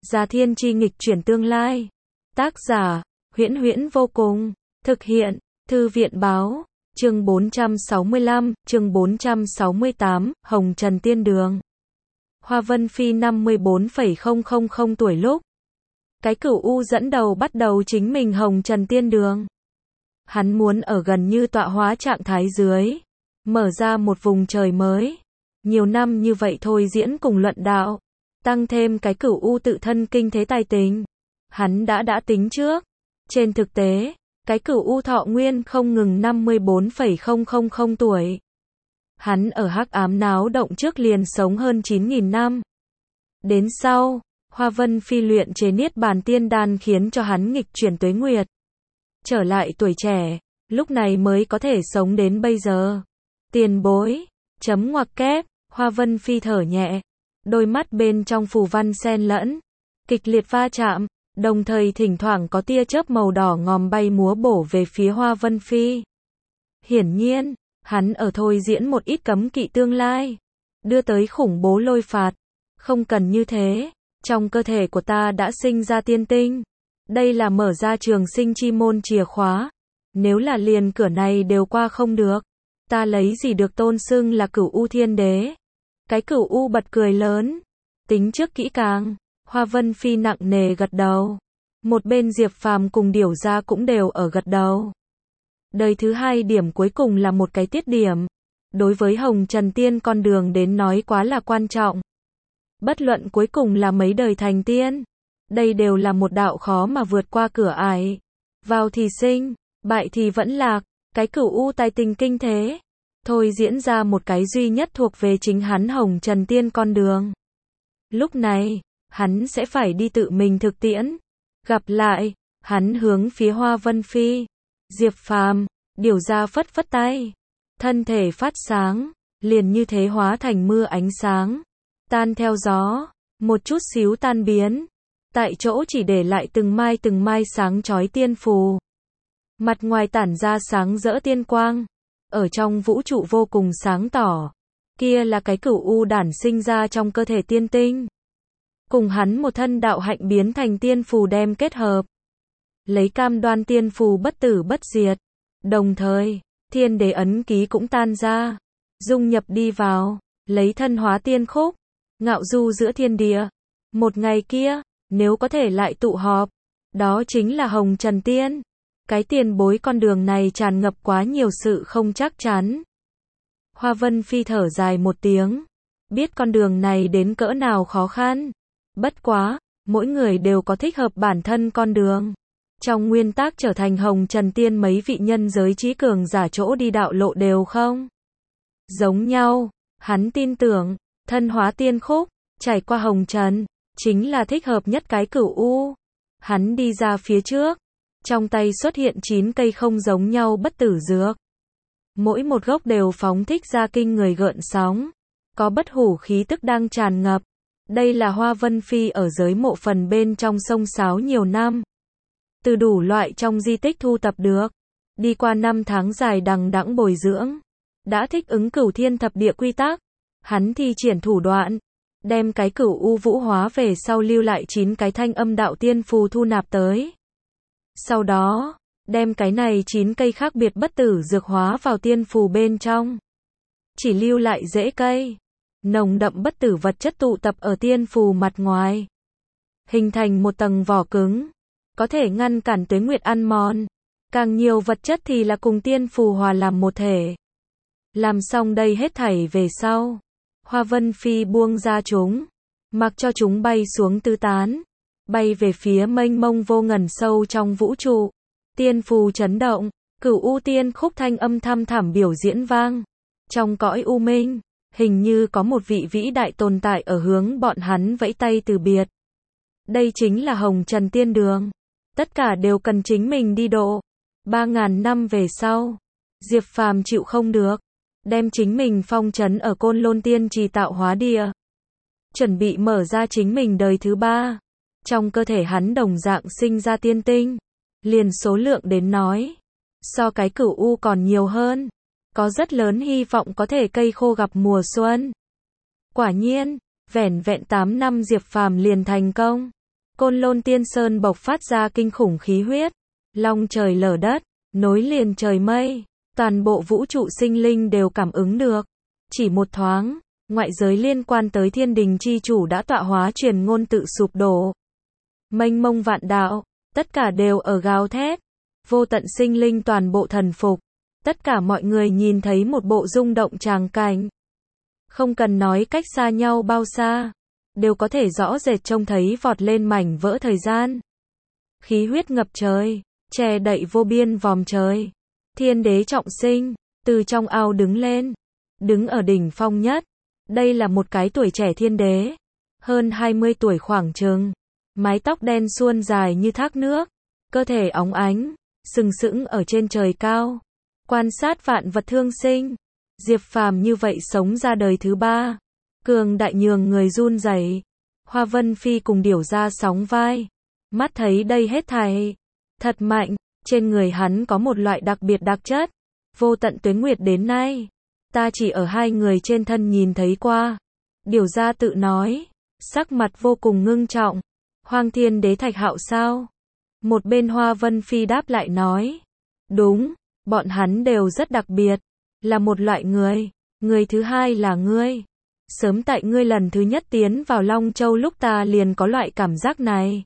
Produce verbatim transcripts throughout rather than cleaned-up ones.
Gia Thiên Chi nghịch chuyển tương lai. Tác giả, Huyễn Huyễn vô cùng. Thực hiện, Thư viện Báo. Chương bốn trăm sáu mươi lăm, chương bốn trăm sáu mươi tám, Hồng Trần Tiên Đường. Hoa Vân Phi năm mươi bốn phẩy không không không tuổi lúc. Cái Cửu U dẫn đầu bắt đầu chính mình Hồng Trần Tiên Đường. Hắn muốn ở gần như tọa hóa trạng thái dưới. Mở ra một vùng trời mới. Nhiều năm như vậy thôi diễn cùng luận đạo. Tăng thêm cái Cửu U tự thân kinh thế tài tình. Hắn đã đã tính trước. Trên thực tế, cái Cửu U thọ nguyên không ngừng năm mươi bốn phẩy không không không tuổi. Hắn ở hắc ám náo động trước liền sống hơn chín nghìn năm. Đến sau, Hoa Vân Phi luyện chế Niết Bàn Tiên Đan khiến cho hắn nghịch chuyển tuế nguyệt. Trở lại tuổi trẻ, lúc này mới có thể sống đến bây giờ. Tiền bối, chấm ngoặc kép, Hoa Vân Phi thở nhẹ. Đôi mắt bên trong phù văn xen lẫn, kịch liệt va chạm, đồng thời thỉnh thoảng có tia chớp màu đỏ ngòm bay múa bổ về phía Hoa Vân Phi. Hiển nhiên, hắn ở thôi diễn một ít cấm kỵ tương lai, đưa tới khủng bố lôi phạt. Không cần như thế, trong cơ thể của ta đã sinh ra tiên tinh. Đây là mở ra trường sinh chi môn chìa khóa. Nếu là liền cửa này đều qua không được, ta lấy gì được tôn xưng là Cửu U Thiên Đế. Cái Cửu U bật cười lớn. Tính trước kỹ càng, Hoa Vân Phi nặng nề gật đầu. Một bên Diệp Phàm cùng Điểu Gia cũng đều ở gật đầu. Đời thứ hai điểm cuối cùng là một cái tiết điểm. Đối với Hồng Trần Tiên con đường đến nói quá là quan trọng. Bất luận cuối cùng là mấy đời thành tiên. Đây đều là một đạo khó mà vượt qua cửa ải. Vào thì sinh, bại thì vẫn lạc. Cái Cửu U tài tình kinh thế. Thôi diễn ra một cái duy nhất thuộc về chính hắn Hồng Trần Tiên con đường. Lúc này, hắn sẽ phải đi tự mình thực tiễn. Gặp lại, hắn hướng phía Hoa Vân Phi. Diệp Phàm, Điểu Gia phất phất tay. Thân thể phát sáng, liền như thế hóa thành mưa ánh sáng. Tan theo gió, một chút xíu tan biến. Tại chỗ chỉ để lại từng mai từng mai sáng chói tiên phù. Mặt ngoài tản ra sáng rỡ tiên quang. Ở trong vũ trụ vô cùng sáng tỏ. Kia là cái Cửu U đản sinh ra trong cơ thể tiên tinh. Cùng hắn một thân đạo hạnh biến thành tiên phù đem kết hợp. Lấy cam đoan tiên phù bất tử bất diệt. Đồng thời, thiên đế ấn ký cũng tan ra. Dung nhập đi vào. Lấy thân hóa tiên khúc. Ngạo du giữa thiên địa. Một ngày kia, nếu có thể lại tụ họp. Đó chính là Hồng Trần Tiên. Cái tiền bối con đường này tràn ngập quá nhiều sự không chắc chắn. Hoa Vân Phi thở dài một tiếng. Biết con đường này đến cỡ nào khó khăn. Bất quá, mỗi người đều có thích hợp bản thân con đường. Trong nguyên tắc trở thành Hồng Trần Tiên mấy vị nhân giới trí cường giả chỗ đi đạo lộ đều không giống nhau. Hắn tin tưởng, thân hóa tiên khúc, trải qua Hồng Trần, chính là thích hợp nhất cái Cửu U. Hắn đi ra phía trước. Trong tay xuất hiện chín cây không giống nhau bất tử dược. Mỗi một gốc đều phóng thích ra kinh người gợn sóng. Có bất hủ khí tức đang tràn ngập. Đây là Hoa Vân Phi ở giới mộ phần bên trong sông Sáo nhiều năm. Từ đủ loại trong di tích thu tập được. Đi qua năm tháng dài đằng đẵng bồi dưỡng. Đã thích ứng cửu thiên thập địa quy tắc. Hắn thi triển thủ đoạn. Đem cái Cửu U vũ hóa về sau lưu lại chín cái thanh âm đạo tiên phù thu nạp tới. Sau đó, đem cái này chín cây khác biệt bất tử dược hóa vào tiên phù bên trong. Chỉ lưu lại rễ cây. Nồng đậm bất tử vật chất tụ tập ở tiên phù mặt ngoài. Hình thành một tầng vỏ cứng. Có thể ngăn cản tuế nguyệt ăn mòn. Càng nhiều vật chất thì là cùng tiên phù hòa làm một thể. Làm xong đây hết thảy về sau. Hoa Vân Phi buông ra chúng. Mặc cho chúng bay xuống tứ tán. Bay về phía mênh mông vô ngần sâu trong vũ trụ. Tiên phù chấn động. Cửu U tiên khúc thanh âm thăm thẳm biểu diễn vang. Trong cõi u minh, hình như có một vị vĩ đại tồn tại ở hướng bọn hắn vẫy tay từ biệt. Đây chính là Hồng Trần Tiên Đường. Tất cả đều cần chính mình đi độ. Ba ngàn năm về sau, Diệp Phàm chịu không được. Đem chính mình phong trấn ở Côn Lôn Tiên Trì tạo hóa địa. Chuẩn bị mở ra chính mình đời thứ ba. Trong cơ thể hắn đồng dạng sinh ra tiên tinh. Liền số lượng đến nói. So cái Cửu U còn nhiều hơn. Có rất lớn hy vọng có thể cây khô gặp mùa xuân. Quả nhiên, vẻn vẹn tám năm Diệp Phàm liền thành công. Côn Lôn Tiên Sơn bộc phát ra kinh khủng khí huyết, long trời lở đất, nối liền trời mây, toàn bộ vũ trụ sinh linh đều cảm ứng được. Chỉ một thoáng, ngoại giới liên quan tới thiên đình chi chủ đã tọa hóa truyền ngôn tự sụp đổ. Mênh mông vạn đạo, tất cả đều ở gào thét, vô tận sinh linh toàn bộ thần phục, tất cả mọi người nhìn thấy một bộ rung động tràng cảnh. Không cần nói cách xa nhau bao xa, đều có thể rõ rệt trông thấy vọt lên mảnh vỡ thời gian. Khí huyết ngập trời, che đậy vô biên vòm trời. Thiên đế trọng sinh, từ trong ao đứng lên, đứng ở đỉnh phong nhất. Đây là một cái tuổi trẻ thiên đế, hơn hai mươi tuổi khoảng chừng, mái tóc đen suôn dài như thác nước, cơ thể óng ánh, sừng sững ở trên trời cao, quan sát vạn vật thương sinh. Diệp Phàm như vậy sống ra đời thứ ba, cường đại nhường người run rẩy. Hoa Vân Phi cùng Điểu Gia sóng vai, mắt thấy đây hết thảy, thật mạnh, trên người hắn có một loại đặc biệt đặc chất, vô tận tuế nguyệt đến nay, ta chỉ ở hai người trên thân nhìn thấy qua. Điểu Gia tự nói, sắc mặt vô cùng ngưng trọng. Hoang Thiên Đế Thạch Hạo sao? Một bên Hoa Vân Phi đáp lại nói, đúng, bọn hắn đều rất đặc biệt, là một loại người. Người thứ hai là ngươi. Sớm tại ngươi lần thứ nhất tiến vào Long Châu lúc ta liền có loại cảm giác này.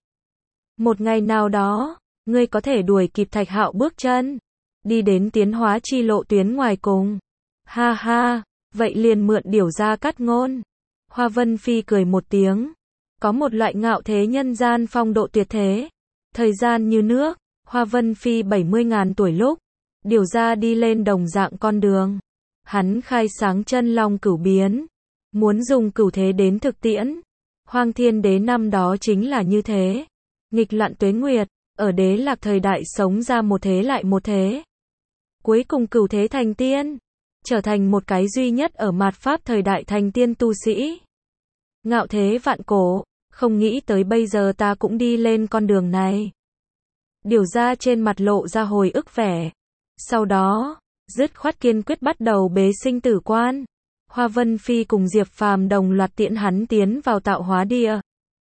Một ngày nào đó, ngươi có thể đuổi kịp Thạch Hạo bước chân, đi đến tiến hóa chi lộ tuyến ngoài cùng. Ha ha, vậy liền mượn Điểu Gia cắt ngôn. Hoa Vân Phi cười một tiếng, có một loại ngạo thế nhân gian phong độ tuyệt thế. Thời gian như nước, Hoa Vân Phi bảy mươi ngàn tuổi lúc, Điểu Gia đi lên đồng dạng con đường. Hắn khai sáng chân long cửu biến, muốn dùng cửu thế đến thực tiễn. Hoang Thiên Đế năm đó chính là như thế, nghịch loạn tuế nguyệt, ở Đế Lạc thời đại sống ra một thế lại một thế. Cuối cùng cửu thế thành tiên, trở thành một cái duy nhất ở mạt pháp thời đại thành tiên tu sĩ. Ngạo thế vạn cổ, không nghĩ tới bây giờ ta cũng đi lên con đường này. Điểu Gia trên mặt lộ ra hồi ức vẻ. Sau đó, dứt khoát kiên quyết bắt đầu bế sinh tử quan. Hoa Vân Phi cùng Diệp Phàm đồng loạt tiễn hắn tiến vào tạo hóa địa,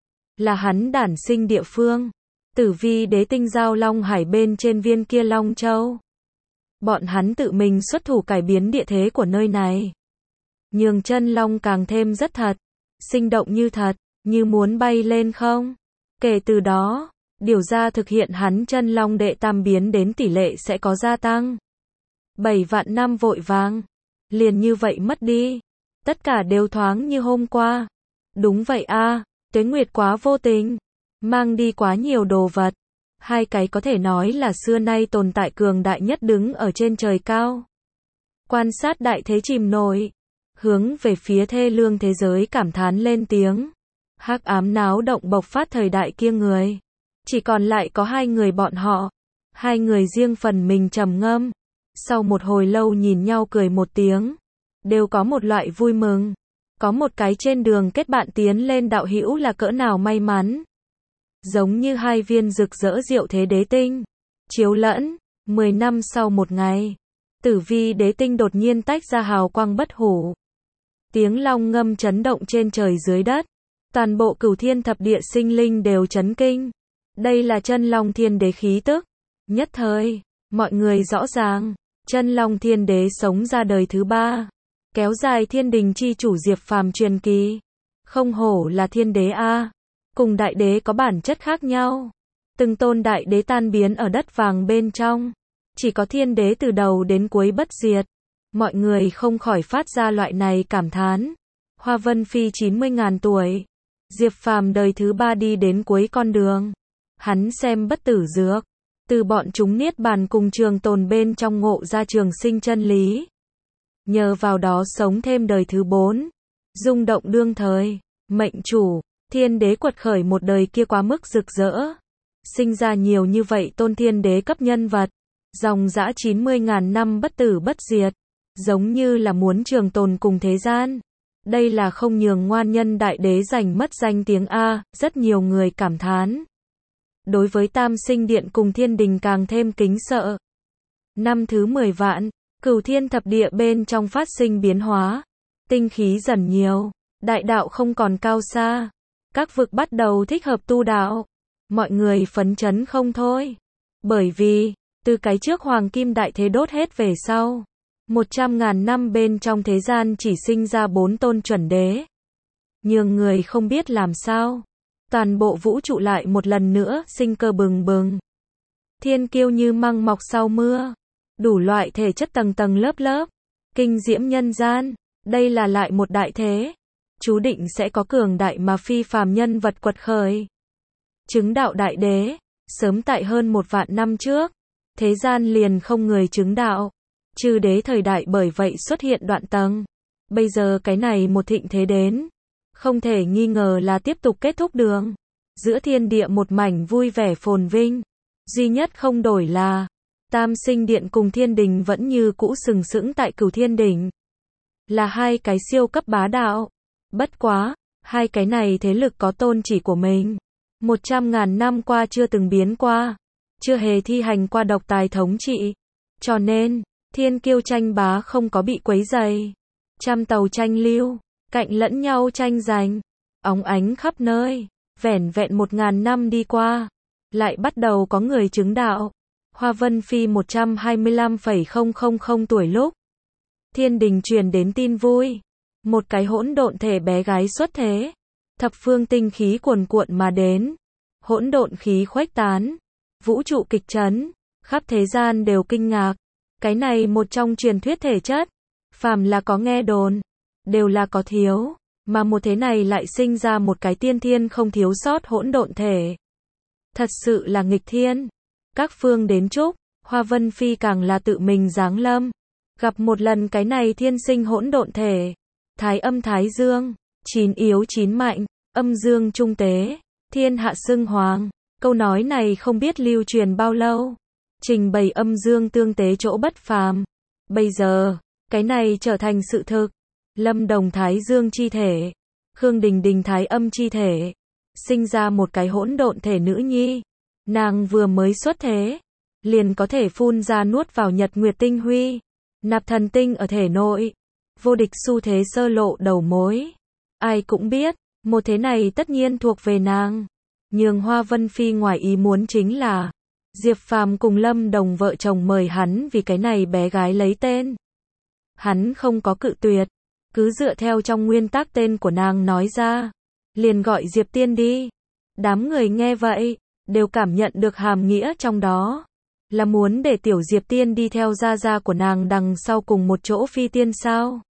là hắn đản sinh địa phương. Tử Vi Đế tinh giao Long Hải bên trên viên kia Long Châu. Bọn hắn tự mình xuất thủ cải biến địa thế của nơi này, nhường chân long càng thêm rất thật, sinh động như thật, như muốn bay lên không. Kể từ đó, Điểu Gia thực hiện hắn chân long đệ tam biến đến tỷ lệ sẽ có gia tăng. Bảy vạn năm vội vàng, liền như vậy mất đi. Tất cả đều thoáng như hôm qua. Đúng vậy a, tuế nguyệt quá vô tình, mang đi quá nhiều đồ vật. Hai cái có thể nói là xưa nay tồn tại cường đại nhất đứng ở trên trời cao. Quan sát đại thế chìm nổi, hướng về phía thê lương thế giới cảm thán lên tiếng. Hắc ám náo động bộc phát thời đại kia người, chỉ còn lại có hai người bọn họ. Hai người riêng phần mình trầm ngâm, sau một hồi lâu nhìn nhau cười một tiếng, đều có một loại vui mừng. Có một cái trên đường kết bạn tiến lên đạo hữu là cỡ nào may mắn. Giống như hai viên rực rỡ diệu thế đế tinh, chiếu lẫn. Mười năm sau một ngày, Tử Vi Đế tinh đột nhiên tách ra hào quang bất hủ. Tiếng long ngâm chấn động trên trời dưới đất, toàn bộ cửu thiên thập địa sinh linh đều chấn kinh. Đây là chân long thiên đế khí tức. Nhất thời, mọi người rõ ràng, chân long thiên đế sống ra đời thứ ba, kéo dài thiên đình chi chủ Diệp Phàm truyền kỳ. Không hổ là thiên đế a, cùng đại đế có bản chất khác nhau. Từng tôn đại đế tan biến ở đất vàng bên trong, chỉ có thiên đế từ đầu đến cuối bất diệt. Mọi người không khỏi phát ra loại này cảm thán. Hoa Vân Phi chín mươi ngàn tuổi, Diệp Phàm đời thứ ba đi đến cuối con đường. Hắn xem bất tử dược, từ bọn chúng niết bàn cùng trường tồn bên trong ngộ ra trường sinh chân lý. Nhờ vào đó sống thêm đời thứ bốn, rung động đương thời. Mệnh chủ, thiên đế quật khởi một đời kia quá mức rực rỡ, sinh ra nhiều như vậy tôn thiên đế cấp nhân vật, dòng dã chín mươi ngàn năm bất tử bất diệt, giống như là muốn trường tồn cùng thế gian. Đây là không nhường ngoan nhân đại đế giành mất danh tiếng a, rất nhiều người cảm thán. Đối với Tam Sinh Điện cùng thiên đình càng thêm kính sợ. Năm thứ mười vạn, cửu thiên thập địa bên trong phát sinh biến hóa, tinh khí dần nhiều, đại đạo không còn cao xa, các vực bắt đầu thích hợp tu đạo, mọi người phấn chấn không thôi. Bởi vì, từ cái trước hoàng kim đại thế đốt hết về sau, một trăm ngàn năm bên trong thế gian chỉ sinh ra bốn tôn chuẩn đế. Nhưng người không biết làm sao. Toàn bộ vũ trụ lại một lần nữa sinh cơ bừng bừng. Thiên kiêu như măng mọc sau mưa. Đủ loại thể chất tầng tầng lớp lớp. Kinh diễm nhân gian. Đây là lại một đại thế. Chú định sẽ có cường đại mà phi phàm nhân vật quật khởi. Chứng đạo đại đế. Sớm tại hơn một vạn năm trước. Thế gian liền không người chứng đạo. Chư đế thời đại bởi vậy xuất hiện đoạn tầng. Bây giờ cái này một thịnh thế đến. Không thể nghi ngờ là tiếp tục kết thúc đường. Giữa thiên địa một mảnh vui vẻ phồn vinh. Duy nhất không đổi là Tam Sinh Điện cùng Thiên Đình vẫn như cũ sừng sững tại Cửu Thiên Đỉnh. Là hai cái siêu cấp bá đạo. Bất quá, hai cái này thế lực có tôn chỉ của mình. Một trăm ngàn năm qua chưa từng biến qua. Chưa hề thi hành qua độc tài thống trị. Cho nên, thiên kiêu tranh bá không có bị quấy dày. Trăm tàu tranh lưu, cạnh lẫn nhau tranh giành. Óng ánh khắp nơi. Vẻn vẹn một ngàn năm đi qua. Lại bắt đầu có người chứng đạo. Hoa Vân Phi một trăm hai mươi lăm phẩy không không không tuổi lúc. Thiên Đình truyền đến tin vui. Một cái hỗn độn thể bé gái xuất thế. Thập phương tinh khí cuồn cuộn mà đến. Hỗn độn khí khuếch tán. Vũ trụ kịch chấn. Khắp thế gian đều kinh ngạc. Cái này một trong truyền thuyết thể chất. Phàm là có nghe đồn. Đều là có thiếu. Mà một thế này lại sinh ra một cái tiên thiên không thiếu sót hỗn độn thể. Thật sự là nghịch thiên. Các phương đến chúc. Hoa Vân Phi càng là tự mình giáng lâm. Gặp một lần cái này thiên sinh hỗn độn thể. Thái âm thái dương. Chín yếu chín mạnh. Âm dương trung tế. Thiên hạ xưng hoàng. Câu nói này không biết lưu truyền bao lâu. Trình bày âm dương tương tế chỗ bất phàm. Bây giờ, cái này trở thành sự thực. Lâm Đồng thái dương chi thể. Khương Đình Đình thái âm chi thể. Sinh ra một cái hỗn độn thể nữ nhi. Nàng vừa mới xuất thế. Liền có thể phun ra nuốt vào nhật nguyệt tinh huy. Nạp thần tinh ở thể nội. Vô địch xu thế sơ lộ đầu mối. Ai cũng biết, một thế này tất nhiên thuộc về nàng. Nhưng Hoa Vân Phi ngoài ý muốn chính là Diệp Phàm cùng Lâm Đồng vợ chồng mời hắn vì cái này bé gái lấy tên. Hắn không có cự tuyệt. Cứ dựa theo trong nguyên tắc tên của nàng nói ra. Liền gọi Diệp Tiên đi. Đám người nghe vậy, đều cảm nhận được hàm nghĩa trong đó. Là muốn để tiểu Diệp Tiên đi theo gia gia của nàng đằng sau cùng một chỗ phi tiên sao?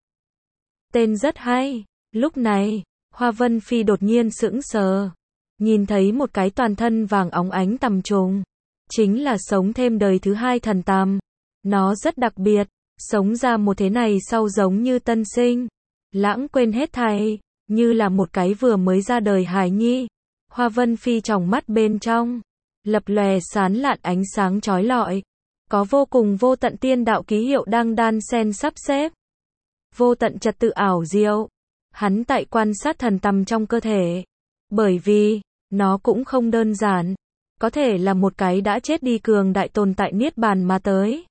Tên rất hay. Lúc này, Hoa Vân Phi đột nhiên sững sờ. Nhìn thấy một cái toàn thân vàng óng ánh tằm trùng. Chính là sống thêm đời thứ hai thần tằm. Nó rất đặc biệt. Sống ra một thế này sau giống như tân sinh. Lãng quên hết thảy. Như là một cái vừa mới ra đời hài nhi. Hoa Vân Phi tròng mắt bên trong. Lập lòe sán lạn ánh sáng chói lọi. Có vô cùng vô tận tiên đạo ký hiệu đang đan xen sắp xếp. Vô tận trật tự ảo diệu. Hắn tại quan sát thần tằm trong cơ thể. Bởi vì, nó cũng không đơn giản. Có thể là một cái đã chết đi cường đại tồn tại niết bàn mà tới.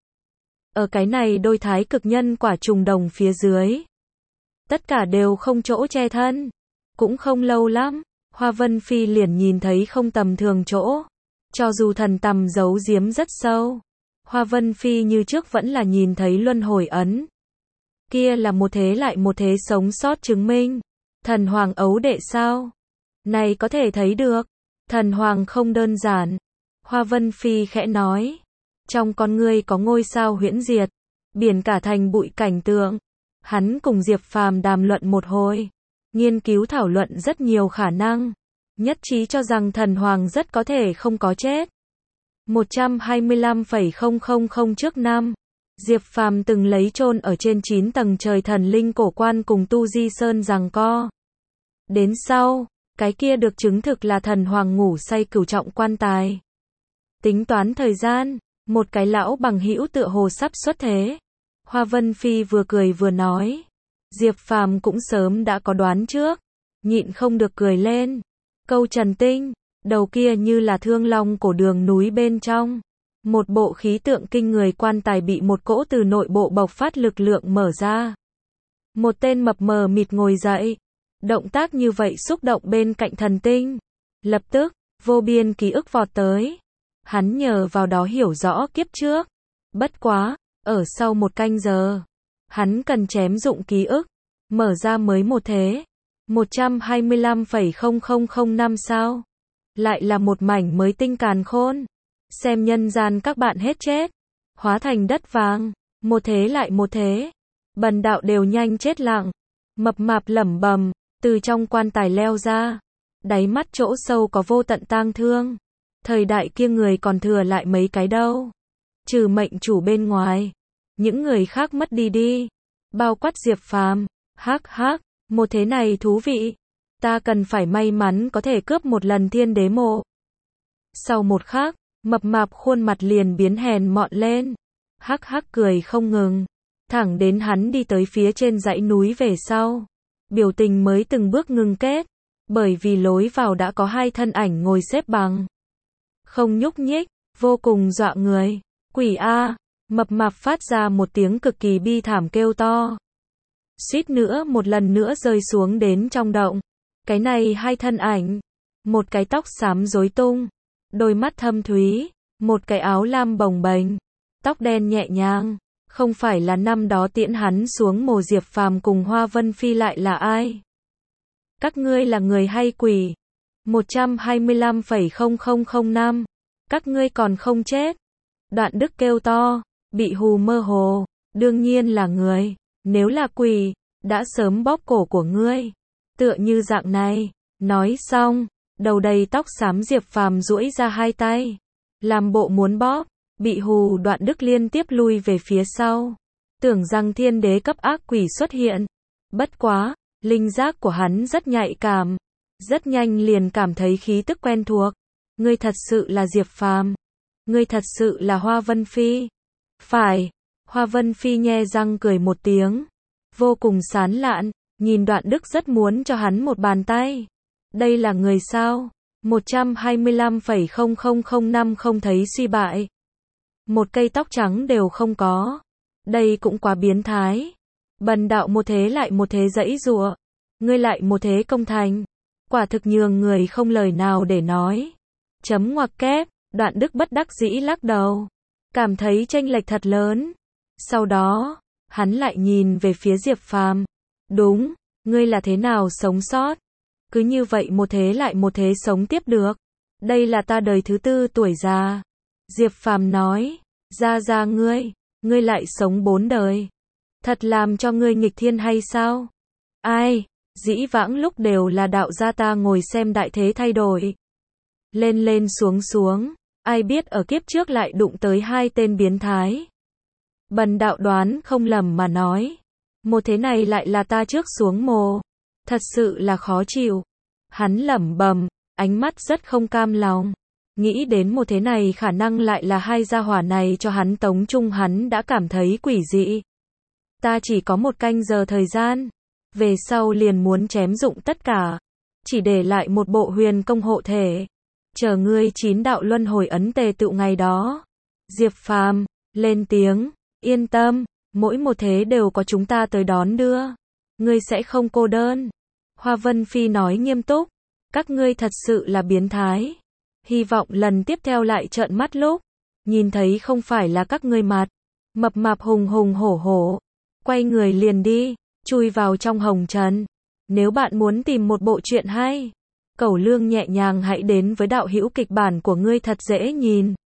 Ở cái này đôi thái cực nhân quả trùng đồng phía dưới. Tất cả đều không chỗ che thân. Cũng không lâu lắm, Hoa Vân Phi liền nhìn thấy không tầm thường chỗ. Cho dù thần tằm giấu giếm rất sâu. Hoa Vân Phi như trước vẫn là nhìn thấy luân hồi ấn. Kia là một thế lại một thế sống sót chứng minh. Thần Hoàng ấu đệ sao? Này có thể thấy được. Thần Hoàng không đơn giản. Hoa Vân Phi khẽ nói. Trong con ngươi có ngôi sao huyễn diệt. Biển cả thành bụi cảnh tượng. Hắn cùng Diệp Phàm đàm luận một hồi. Nghiên cứu thảo luận rất nhiều khả năng. Nhất trí cho rằng thần Hoàng rất có thể không có chết. một trăm hai mươi lăm phẩy không không không trước năm. Diệp Phàm từng lấy chôn ở trên chín tầng trời thần linh cổ quan cùng Tu Di Sơn giằng co. Đến sau, cái kia được chứng thực là thần Hoàng ngủ say cửu trọng quan tài. Tính toán thời gian, một cái lão bằng hữu tựa hồ sắp xuất thế. Hoa Vân Phi vừa cười vừa nói. Diệp Phàm cũng sớm đã có đoán trước. Nhịn không được cười lên. Câu trần tinh, đầu kia như là thương long cổ đường núi bên trong. Một bộ khí tượng kinh người quan tài bị một cỗ từ nội bộ bộc phát lực lượng mở ra. Một tên mập mờ mịt ngồi dậy. Động tác như vậy xúc động bên cạnh thần tinh. Lập tức, vô biên ký ức vọt tới. Hắn nhờ vào đó hiểu rõ kiếp trước. Bất quá, ở sau một canh giờ, hắn cần chém dụng ký ức, mở ra mới một thế. một trăm hai mươi lăm phẩy không không không năm sao? Lại là một mảnh mới tinh càn khôn. Xem nhân gian các bạn hết chết, hóa thành đất vàng, một thế lại một thế. Bần đạo đều nhanh chết lặng. Mập mạp lẩm bẩm, từ trong quan tài leo ra. Đáy mắt chỗ sâu có vô tận tang thương. Thời đại kia người còn thừa lại mấy cái đâu. Trừ mệnh chủ bên ngoài, những người khác mất đi đi. Bao quát Diệp Phàm. Hắc hắc, một thế này thú vị. Ta cần phải may mắn có thể cướp một lần thiên đế mộ. Sau một khắc, mập mạp khuôn mặt liền biến hèn mọn lên. Hắc hắc cười không ngừng. Thẳng đến hắn đi tới phía trên dãy núi về sau. Biểu tình mới từng bước ngưng kết. Bởi vì lối vào đã có hai thân ảnh ngồi xếp bằng. Không nhúc nhích, vô cùng dọa người. Quỷ A, mập mạp phát ra một tiếng cực kỳ bi thảm kêu to. Suýt nữa một lần nữa rơi xuống đến trong động. Cái này hai thân ảnh. Một cái tóc xám rối tung. Đôi mắt thâm thúy. Một cái áo lam bồng bềnh. Tóc đen nhẹ nhàng. Không phải là năm đó tiễn hắn xuống mồ Diệp Phàm cùng Hoa Vân Phi lại là ai? Các ngươi là người hay quỷ? một trăm hai mươi lăm phẩy không không không năm. Các ngươi còn không chết. Đoạn Đức kêu to. Bị hù mơ hồ. Đương nhiên là người. Nếu là quỷ, đã sớm bóp cổ của ngươi. Tựa như dạng này. Nói xong, đầu đầy tóc xám Diệp Phàm duỗi ra hai tay. Làm bộ muốn bóp. Bị hù Đoạn Đức liên tiếp lui về phía sau. Tưởng rằng thiên đế cấp ác quỷ xuất hiện. Bất quá, linh giác của hắn rất nhạy cảm. Rất nhanh liền cảm thấy khí tức quen thuộc. Ngươi thật sự là Diệp Phàm. Ngươi thật sự là Hoa Vân Phi. Phải. Hoa Vân Phi nhe răng cười một tiếng. Vô cùng sán lạn. Nhìn Đoạn Đức rất muốn cho hắn một bàn tay. Đây là người sao? một trăm hai mươi lăm phẩy không không không năm không thấy suy bại. Một cây tóc trắng đều không có. Đây cũng quá biến thái. Bần đạo một thế lại một thế giãy giụa. Ngươi lại một thế công thành. Quả thực nhường người không lời nào để nói. Chấm ngoặc kép. Đoạn Đức bất đắc dĩ lắc đầu. Cảm thấy chênh lệch thật lớn. Sau đó, hắn lại nhìn về phía Diệp Phàm. Đúng, ngươi là thế nào sống sót? Cứ như vậy một thế lại một thế sống tiếp được. Đây là ta đời thứ tư tuổi già. Diệp Phàm nói, ra ra ngươi, ngươi lại sống bốn đời. Thật làm cho ngươi nghịch thiên hay sao? Ai, dĩ vãng lúc đều là đạo gia ta ngồi xem đại thế thay đổi. Lên lên xuống xuống, ai biết ở kiếp trước lại đụng tới hai tên biến thái. Bần đạo đoán không lầm mà nói. Một thế này lại là ta trước xuống mồ. Thật sự là khó chịu. Hắn lẩm bẩm, ánh mắt rất không cam lòng. Nghĩ đến một thế này khả năng lại là hai gia hỏa này cho hắn tống chung, hắn đã cảm thấy quỷ dị. Ta chỉ có một canh giờ thời gian. Về sau liền muốn chém dụng tất cả. Chỉ để lại một bộ huyền công hộ thể. Chờ ngươi chín đạo luân hồi ấn tề tựu ngày đó. Diệp Phàm lên tiếng, yên tâm, mỗi một thế đều có chúng ta tới đón đưa. Ngươi sẽ không cô đơn. Hoa Vân Phi nói nghiêm túc. Các ngươi thật sự là biến thái. Hy vọng lần tiếp theo lại trợn mắt lúc nhìn thấy không phải là các ngươi mặt. Mập mạp hùng hùng hổ hổ. Quay người liền đi, chui vào trong hồng trần. Nếu bạn muốn tìm một bộ truyện hay, Cẩu Lương nhẹ nhàng hãy đến với đạo hữu kịch bản của ngươi thật dễ nhìn.